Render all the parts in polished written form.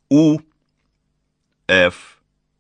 У. Ф.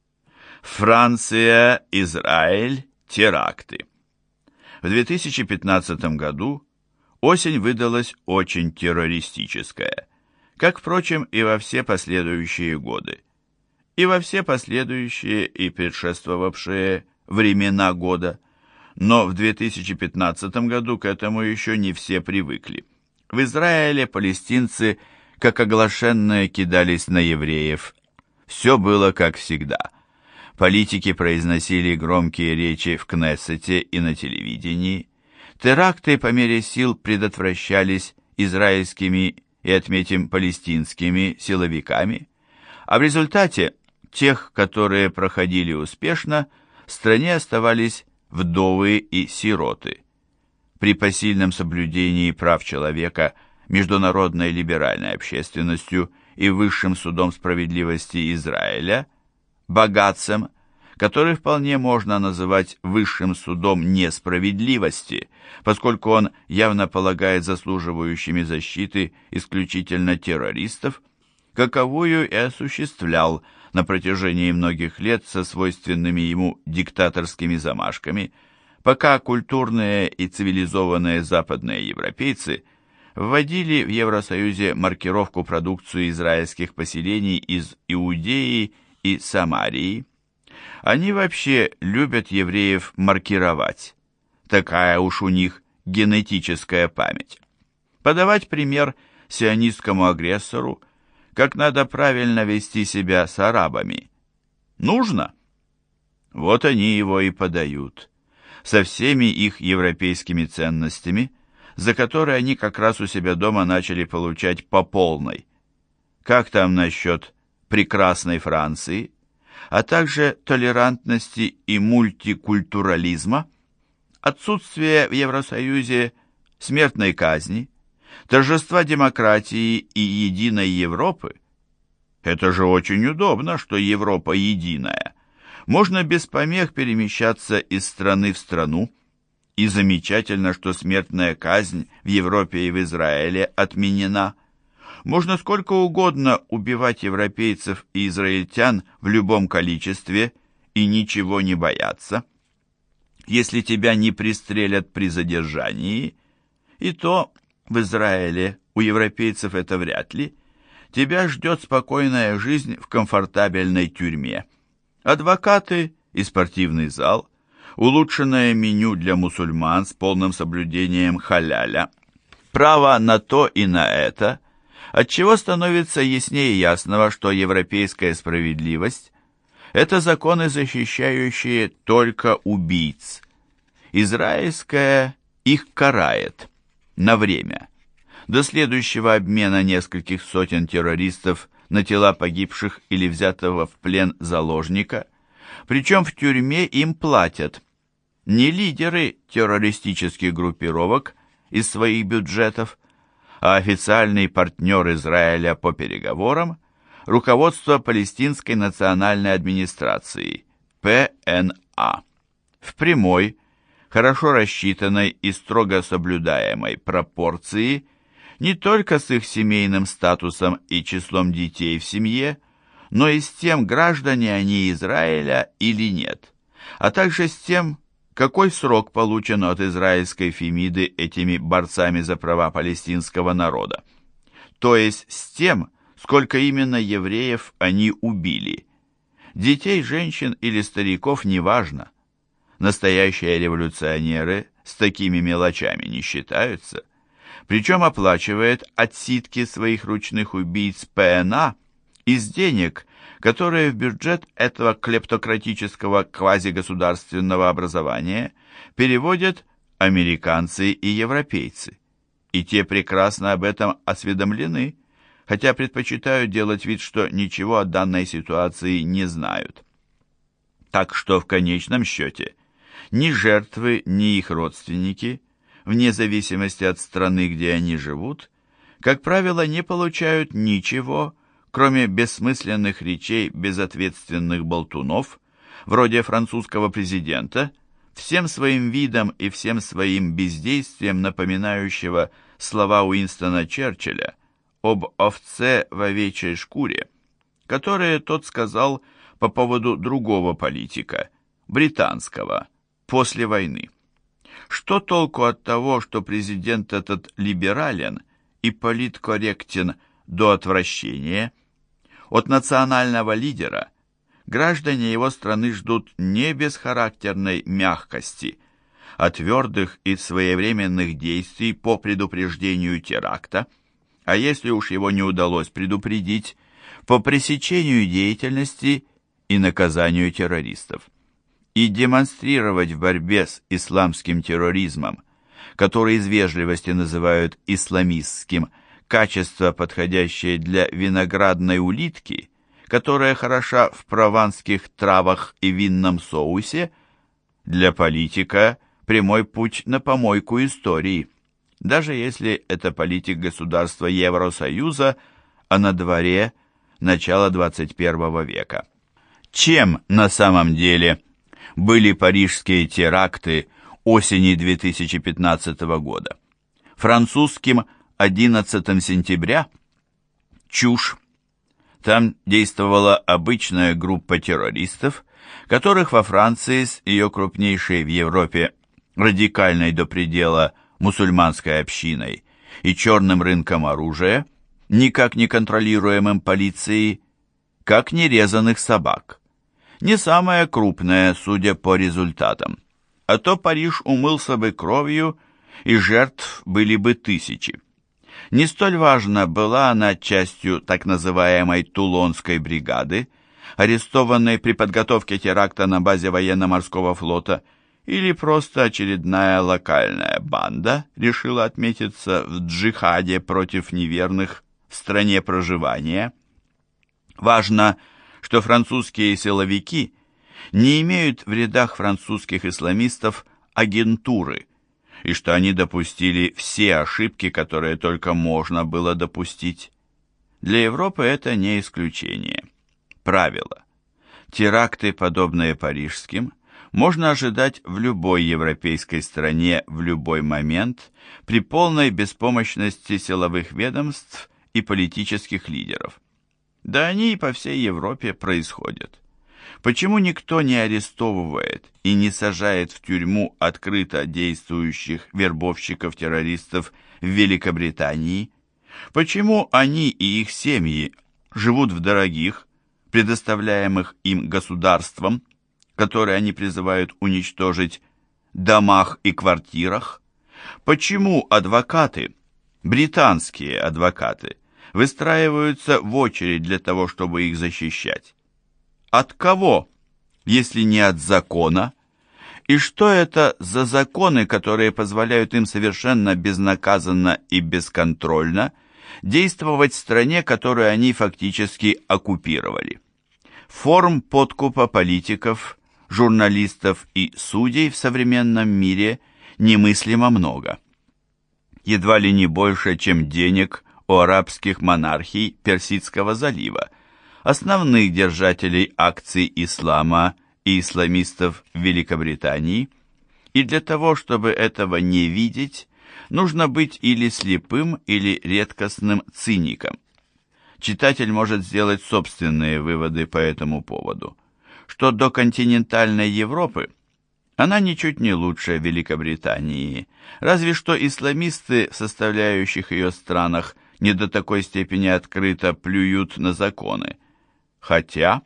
Франция, Израиль, теракты. В 2015 году осень выдалась очень террористическая, как, впрочем, и во все последующие годы, и во все последующие и предшествовавшие времена года. Но в 2015 году к этому еще не все привыкли. В Израиле палестинцы, как оглашенные, кидались на евреев. Все было как всегда. Политики произносили громкие речи в Кнессете и на телевидении. Теракты по мере сил предотвращались израильскими и, отметим, палестинскими силовиками. А в результате тех, которые проходили успешно, в стране оставались вдовы и сироты. При посильном соблюдении прав человека международной либеральной общественностью и Высшим судом справедливости Израиля, Багацем, который вполне можно называть Высшим судом несправедливости, поскольку он явно полагает заслуживающими защиты исключительно террористов, каковую и осуществлял на протяжении многих лет со свойственными ему диктаторскими замашками, пока культурные и цивилизованные западные европейцы вводили в Евросоюзе маркировку продукции израильских поселений из Иудеи и Самарии. Они вообще любят евреев маркировать. Такая уж у них генетическая память. Подавать пример сионистскому агрессору, как надо правильно вести себя с арабами. Нужно? Вот они его и подают. Со всеми их европейскими ценностями, за которые они как раз у себя дома начали получать по полной. Как там насчет прекрасной Франции, а также толерантности и мультикультурализма, отсутствие в Евросоюзе смертной казни, торжества демократии и единой Европы? Это же очень удобно, что Европа единая. Можно без помех перемещаться из страны в страну, и замечательно, что смертная казнь в Европе и в Израиле отменена. Можно сколько угодно убивать европейцев и израильтян в любом количестве и ничего не бояться. Если тебя не пристрелят при задержании, и то в Израиле у европейцев это вряд ли, тебя ждет спокойная жизнь в комфортабельной тюрьме. Адвокаты и спортивный зал, улучшенное меню для мусульман с полным соблюдением халяля, право на то и на это, отчего становится яснее ясного, что европейская справедливость – это законы, защищающие только убийц. Израильская их карает на время, до следующего обмена нескольких сотен террористов на тела погибших или взятого в плен заложника, причем в тюрьме им платят не лидеры террористических группировок из своих бюджетов, а официальный партнер Израиля по переговорам, руководство Палестинской национальной администрации, ПНА, в прямой, хорошо рассчитанной и строго соблюдаемой пропорции не только с их семейным статусом и числом детей в семье, но и с тем, граждане они Израиля или нет, а также с тем, какой срок получен от израильской Фемиды этими борцами за права палестинского народа, то есть с тем, сколько именно евреев они убили. Детей, женщин или стариков неважно. Настоящие революционеры с такими мелочами не считаются, причем оплачивает отсидки своих ручных убийц ПНА из денег, которые в бюджет этого клептократического квазигосударственного образования переводят американцы и европейцы. И те прекрасно об этом осведомлены, хотя предпочитают делать вид, что ничего о данной ситуации не знают. Так что в конечном счете ни жертвы, ни их родственники, вне зависимости от страны, где они живут, как правило, не получают ничего, кроме бессмысленных речей безответственных болтунов, вроде французского президента, всем своим видом и всем своим бездействием напоминающего слова Уинстона Черчилля об овце в овечьей шкуре, которые тот сказал по поводу другого политика, британского, после войны. Что толку от того, что президент этот либерален и политкорректен до отвращения? От национального лидера граждане его страны ждут не бесхарактерной мягкости, а твердых и своевременных действий по предупреждению теракта, а если уж его не удалось предупредить, по пресечению деятельности и наказанию террористов. И демонстрировать в борьбе с исламским терроризмом, который из вежливости называют исламистским, качество, подходящее для виноградной улитки, которая хороша в прованских травах и винном соусе, для политика прямой путь на помойку истории, даже если это политик государства Евросоюза, а на дворе начало 21 века. Чем на самом деле были парижские теракты осени 2015 года? Французским 11 сентября? Чушь. Там действовала обычная группа террористов, которых во Франции с ее крупнейшей в Европе радикальной до предела мусульманской общиной и черным рынком оружия, никак не контролируемым полицией, как нерезанных собак. Не самая крупная, судя по результатам. А то Париж умылся бы кровью, и жертв были бы тысячи. Не столь важно, была она частью так называемой Тулонской бригады, арестованной при подготовке теракта на базе военно-морского флота, или просто очередная локальная банда решила отметиться в джихаде против неверных в стране проживания. Важно, что французские силовики не имеют в рядах французских исламистов агентуры, и что они допустили все ошибки, которые только можно было допустить. Для Европы это не исключение. Правило. Теракты, подобные парижским, можно ожидать в любой европейской стране в любой момент при полной беспомощности силовых ведомств и политических лидеров. Да они и по всей Европе происходят. Почему никто не арестовывает и не сажает в тюрьму открыто действующих вербовщиков-террористов в Великобритании? Почему они и их семьи живут в дорогих, предоставляемых им государством, которые они призывают уничтожить, домах и квартирах? Почему адвокаты, британские адвокаты, выстраиваются в очередь для того, чтобы их защищать? От кого, если не от закона? И что это за законы, которые позволяют им совершенно безнаказанно и бесконтрольно действовать в стране, которую они фактически оккупировали? Форм подкупа политиков, журналистов и судей в современном мире немыслимо много. Едва ли не больше, чем денег у арабских монархий Персидского залива, основных держателей акций ислама и исламистов в Великобритании, и для того, чтобы этого не видеть, нужно быть или слепым, или редкостным циником. Читатель может сделать собственные выводы по этому поводу, что до континентальной Европы она ничуть не лучше Великобритании, разве что исламисты в составляющих ее странах не до такой степени открыто плюют на законы. Хотя,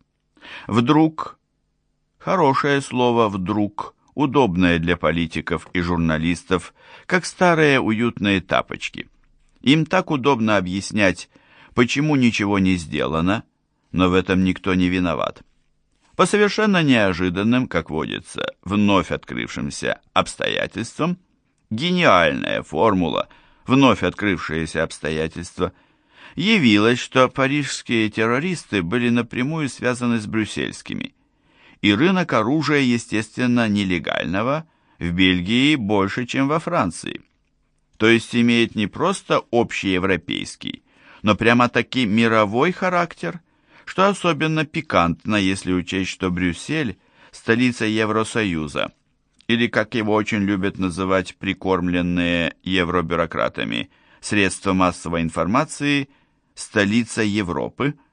вдруг, хорошее слово «вдруг», удобное для политиков и журналистов, как старые уютные тапочки. Им так удобно объяснять, почему ничего не сделано, но в этом никто не виноват. По совершенно неожиданным, как водится, вновь открывшимся обстоятельствам, гениальная формула «вновь открывшиеся обстоятельства» явилось, что парижские террористы были напрямую связаны с брюссельскими, и рынок оружия, естественно, нелегального, в Бельгии больше, чем во Франции. То есть имеет не просто общеевропейский, но прямо-таки мировой характер, что особенно пикантно, если учесть, что Брюссель – столица Евросоюза, или, как его очень любят называть прикормленные евробюрократами, средства массовой информации – столица Европы,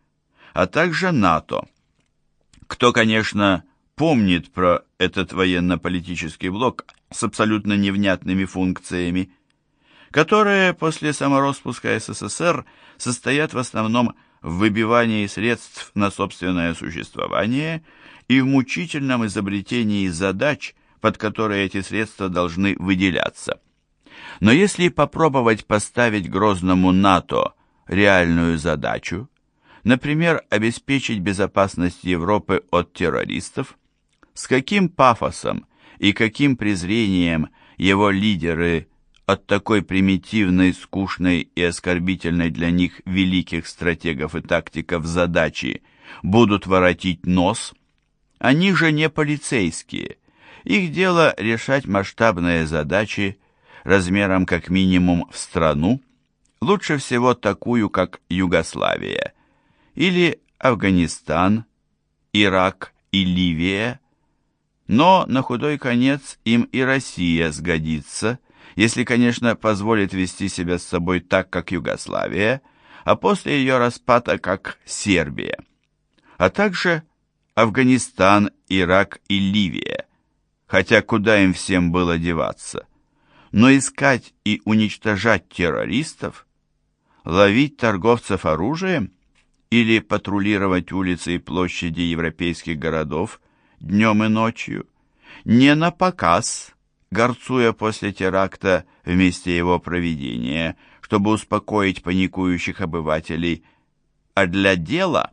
а также НАТО. Кто, конечно, помнит про этот военно-политический блок с абсолютно невнятными функциями, которые после самороспуска СССР состоят в основном в выбивании средств на собственное существование и в мучительном изобретении задач, под которые эти средства должны выделяться. Но если попробовать поставить грозному НАТО реальную задачу, например, обеспечить безопасность Европы от террористов, с каким пафосом и каким презрением его лидеры от такой примитивной, скучной и оскорбительной для них великих стратегов и тактиков задачи будут воротить нос, они же не полицейские. Их дело решать масштабные задачи размером как минимум в страну, лучше всего такую, как Югославия, или Афганистан, Ирак и Ливия, но на худой конец им и Россия сгодится, если, конечно, позволит вести себя с собой так, как Югославия, а после ее распада, как Сербия, а также Афганистан, Ирак и Ливия, хотя куда им всем было деваться. Но искать и уничтожать террористов, ловить торговцев оружием или патрулировать улицы и площади европейских городов днем и ночью, не на показ, горцуя после теракта в месте его проведения, чтобы успокоить паникующих обывателей, а для дела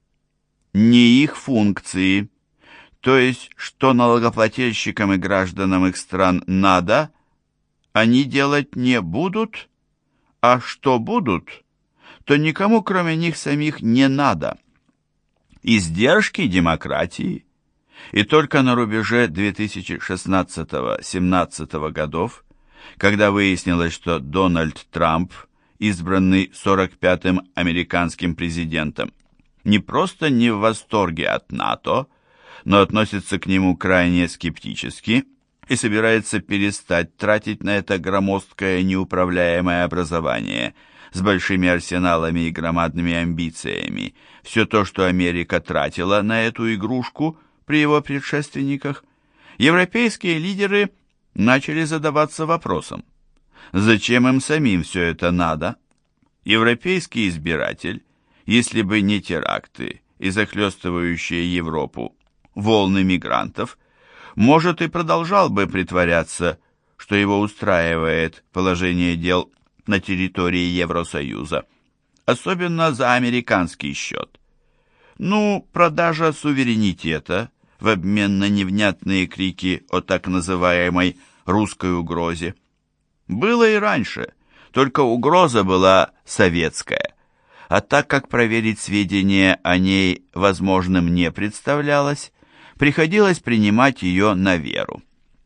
не их функции, то есть что налогоплательщикам и гражданам их стран надо, они делать не будут, а что будут, то никому кроме них самих не надо. Издержки демократии. И только на рубеже 2016-17 годов, когда выяснилось, что Дональд Трамп, избранный 45-м американским президентом, не просто не в восторге от НАТО, но относится к нему крайне скептически и собирается перестать тратить на это громоздкое неуправляемое образование с большими арсеналами и громадными амбициями, все то, что Америка тратила на эту игрушку при его предшественниках, европейские лидеры начали задаваться вопросом, зачем им самим все это надо? Европейский избиратель, если бы не теракты и захлестывающие Европу волны мигрантов, может и продолжал бы притворяться, что его устраивает положение дел на территории Евросоюза, особенно за американский счет. Продажа суверенитета в обмен на невнятные крики о так называемой русской угрозе. Было и раньше, только угроза была советская, а так как проверить сведения о ней возможным не представлялось, приходилось принимать ее на веру.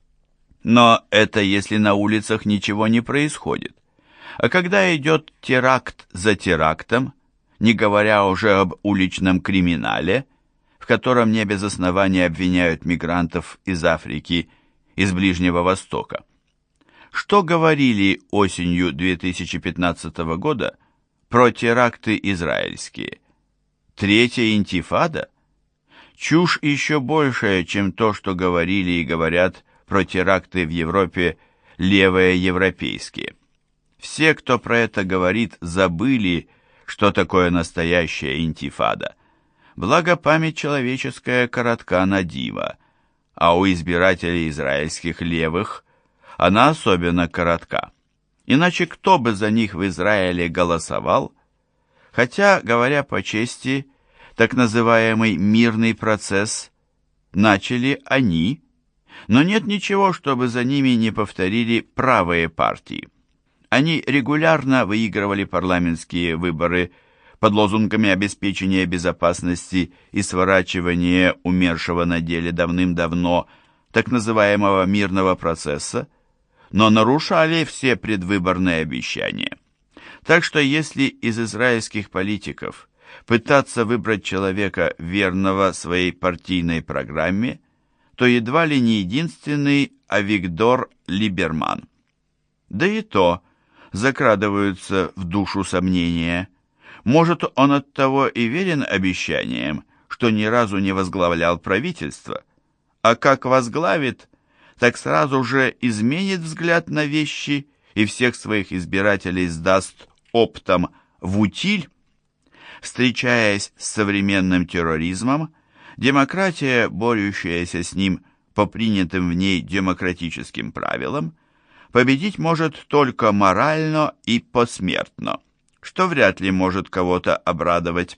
Но это если на улицах ничего не происходит. А когда идет теракт за терактом, не говоря уже об уличном криминале, в котором не без основания обвиняют мигрантов из Африки, из Ближнего Востока. Что говорили осенью 2015 года про теракты израильские? Третья интифада? Чушь еще большая, чем то, что говорили и говорят про теракты в Европе левые европейские. Все, кто про это говорит, забыли, что такое настоящая интифада. Благо память человеческая коротка на диво, а у избирателей израильских левых она особенно коротка. Иначе кто бы за них в Израиле голосовал? Хотя, говоря по чести, так называемый мирный процесс начали они, но нет ничего, чтобы за ними не повторили правые партии. Они регулярно выигрывали парламентские выборы под лозунгами обеспечения безопасности и сворачивания умершего на деле давным-давно так называемого мирного процесса, но нарушали все предвыборные обещания. Так что если из израильских политиков пытаться выбрать человека, верного своей партийной программе, то едва ли не единственный Авигдор Либерман. Да и то закрадываются в душу сомнения. Может, он оттого и верен обещаниям, что ни разу не возглавлял правительство, а как возглавит, так сразу же изменит взгляд на вещи и всех своих избирателей сдаст оптом в утиль. Встречаясь с современным терроризмом, демократия, борющаяся с ним по принятым в ней демократическим правилам, победить может только морально и посмертно, что вряд ли может кого-то обрадовать.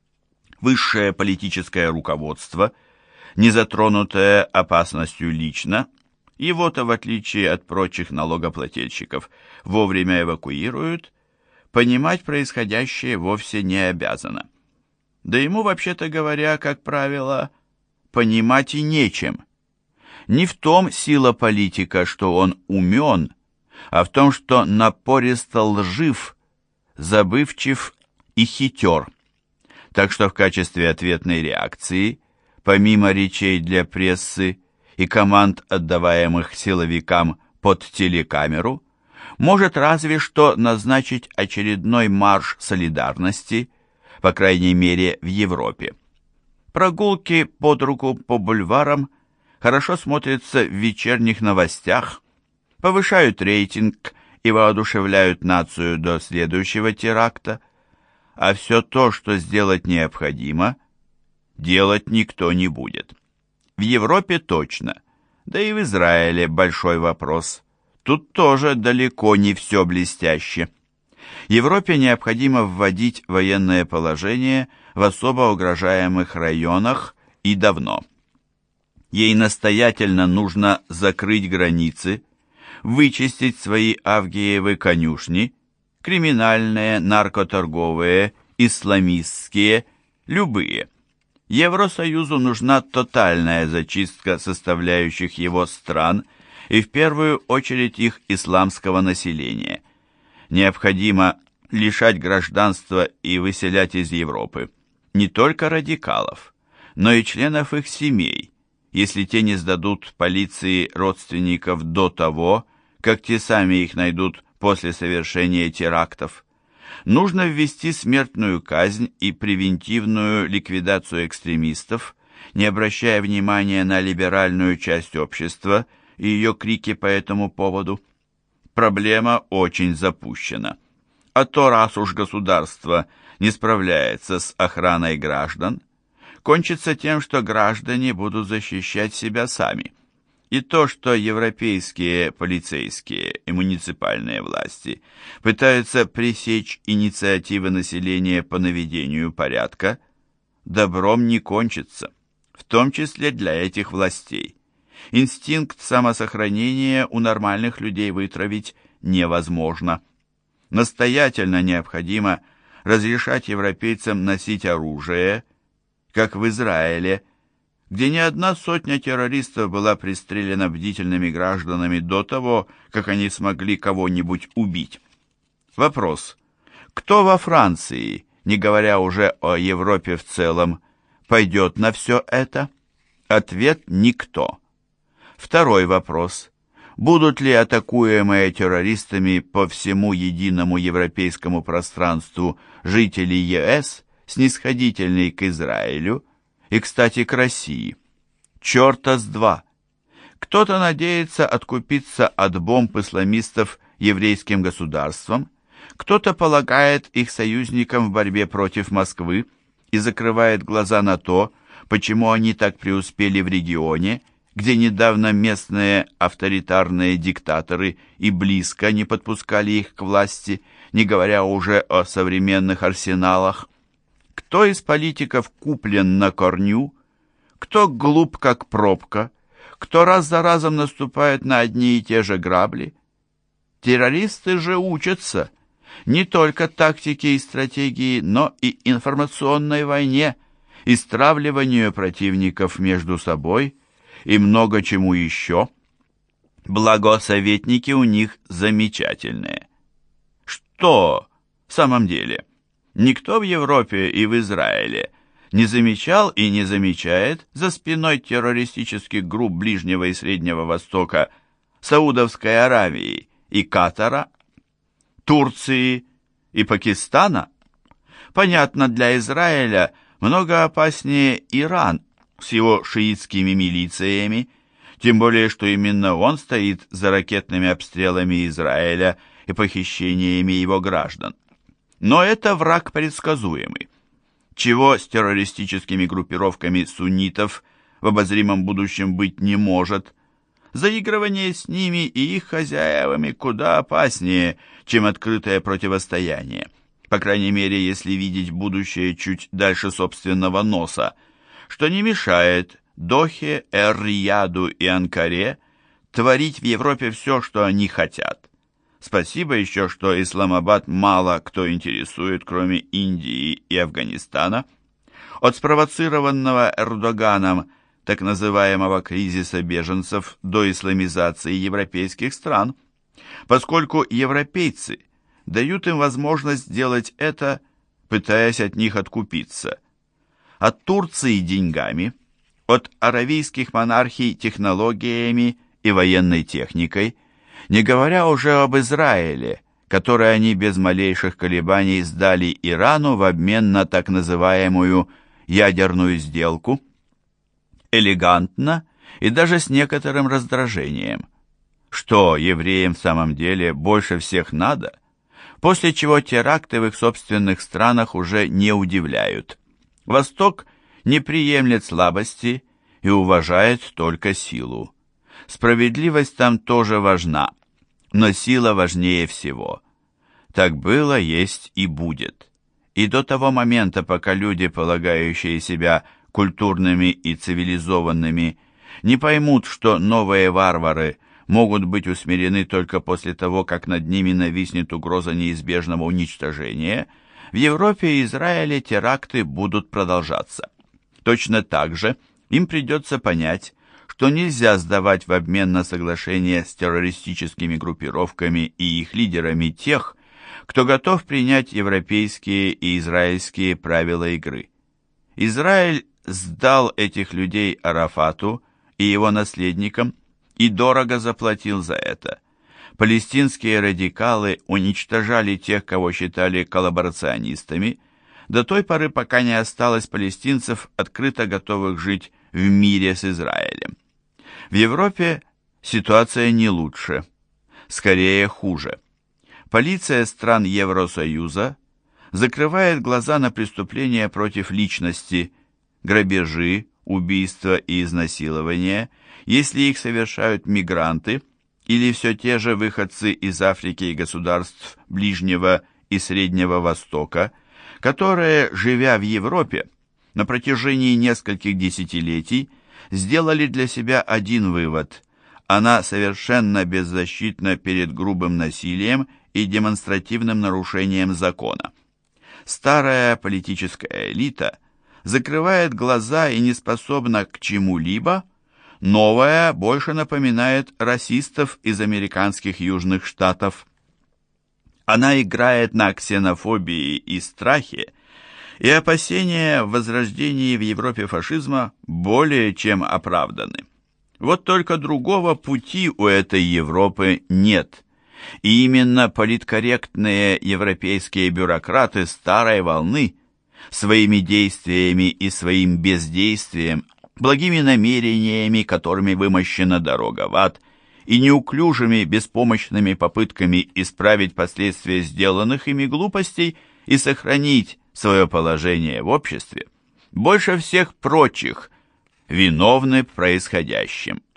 Высшее политическое руководство, не затронутое опасностью лично, его-то, в отличие от прочих налогоплательщиков, вовремя эвакуируют, понимать происходящее вовсе не обязано. Да ему, вообще-то говоря, как правило, понимать и нечем. Не в том сила политика, что он умен, а в том, что напористо лжив, забывчив и хитер. Так что в качестве ответной реакции, помимо речей для прессы и команд, отдаваемых силовикам под телекамеру, может разве что назначить очередной марш солидарности, по крайней мере в Европе. Прогулки под руку по бульварам хорошо смотрятся в вечерних новостях, повышают рейтинг и воодушевляют нацию до следующего теракта, а все то, что сделать необходимо, делать никто не будет. В Европе точно, да и в Израиле большой вопрос. Тут тоже далеко не все блестяще. Европе необходимо вводить военное положение в особо угрожаемых районах и давно. Ей настоятельно нужно закрыть границы, вычистить свои Авгиевы конюшни, криминальные, наркоторговые, исламистские, любые. Евросоюзу нужна тотальная зачистка составляющих его стран и в первую очередь их исламского населения. Необходимо лишать гражданства и выселять из Европы не только радикалов, но и членов их семей, если те не сдадут полиции родственников до того, как те сами их найдут после совершения терактов. Нужно ввести смертную казнь и превентивную ликвидацию экстремистов, не обращая внимания на либеральную часть общества и ее крики по этому поводу. Проблема очень запущена. А то, раз уж государство не справляется с охраной граждан, кончится тем, что граждане будут защищать себя сами. И то, что европейские полицейские и муниципальные власти пытаются пресечь инициативы населения по наведению порядка, добром не кончится, в том числе для этих властей. Инстинкт самосохранения у нормальных людей вытравить невозможно. Настоятельно необходимо разрешать европейцам носить оружие, как в Израиле, где не одна сотня террористов была пристрелена бдительными гражданами до того, как они смогли кого-нибудь убить. Вопрос: кто во Франции, не говоря уже о Европе в целом, пойдет на все это? Ответ: никто. Второй вопрос: будут ли атакуемые террористами по всему единому европейскому пространству жители ЕС снисходительны к Израилю и, кстати, к России? Черта с два. Кто-то надеется откупиться от бомб исламистов еврейским государством, кто-то полагает их союзникам в борьбе против Москвы и закрывает глаза на то, почему они так преуспели в регионе, где недавно местные авторитарные диктаторы и близко не подпускали их к власти, не говоря уже о современных арсеналах. Кто из политиков куплен на корню, кто глуп как пробка, кто раз за разом наступает на одни и те же грабли? Террористы же учатся не только тактике и стратегии, но и информационной войне, и стравливанию противников между собой, и много чему еще. Благо, советники у них замечательные. Что в самом деле? Никто в Европе и в Израиле не замечал и не замечает за спиной террористических групп Ближнего и Среднего Востока, Саудовской Аравии и Катара, Турции и Пакистана? Понятно, для Израиля много опаснее Иран с его шиитскими милициями, тем более, что именно он стоит за ракетными обстрелами Израиля и похищениями его граждан. Но это враг предсказуемый. Чего с террористическими группировками суннитов в обозримом будущем быть не может. Заигрывание с ними и их хозяевами куда опаснее, чем открытое противостояние. По крайней мере, если видеть будущее чуть дальше собственного носа, что не мешает Дохе, Эр-Рияду и Анкаре творить в Европе все, что они хотят. Спасибо еще, что Исламабад мало кто интересует, кроме Индии и Афганистана. От спровоцированного Эрдоганом так называемого кризиса беженцев до исламизации европейских стран, поскольку европейцы дают им возможность сделать это, пытаясь от них откупиться. От Турции деньгами, от аравийских монархий технологиями и военной техникой, не говоря уже об Израиле, который они без малейших колебаний сдали Ирану в обмен на так называемую ядерную сделку. Элегантно и даже с некоторым раздражением. Что евреям в самом деле больше всех надо? После чего теракты в их собственных странах уже не удивляют. Восток не приемлет слабости и уважает только силу. Справедливость там тоже важна, но сила важнее всего. Так было, есть и будет. И до того момента, пока люди, полагающие себя культурными и цивилизованными, не поймут, что новые варвары могут быть усмирены только после того, как над ними нависнет угроза неизбежного уничтожения, в Европе и Израиле теракты будут продолжаться. Точно так же им придется понять, что нельзя сдавать в обмен на соглашение с террористическими группировками и их лидерами тех, кто готов принять европейские и израильские правила игры. Израиль сдал этих людей Арафату и его наследникам и дорого заплатил за это. Палестинские радикалы уничтожали тех, кого считали коллаборационистами, до той поры, пока не осталось палестинцев, открыто готовых жить в мире с Израилем. В Европе ситуация не лучше, скорее хуже. Полиция стран Евросоюза закрывает глаза на преступления против личности, грабежи, убийства и изнасилования, если их совершают мигранты или все те же выходцы из Африки и государств Ближнего и Среднего Востока, которые, живя в Европе, на протяжении нескольких десятилетий сделали для себя один вывод: она совершенно беззащитна перед грубым насилием и демонстративным нарушением закона. Старая политическая элита закрывает глаза и не способна к чему-либо, новая больше напоминает расистов из американских южных штатов. Она играет на ксенофобии и страхе, и опасения в возрождении в Европе фашизма более чем оправданы. Вот только другого пути у этой Европы нет. И именно политкорректные европейские бюрократы старой волны своими действиями и своим бездействием, благими намерениями, которыми вымощена дорога в ад, и неуклюжими, беспомощными попытками исправить последствия сделанных ими глупостей и сохранить свое положение в обществе, больше всех прочих виновны в происходящем.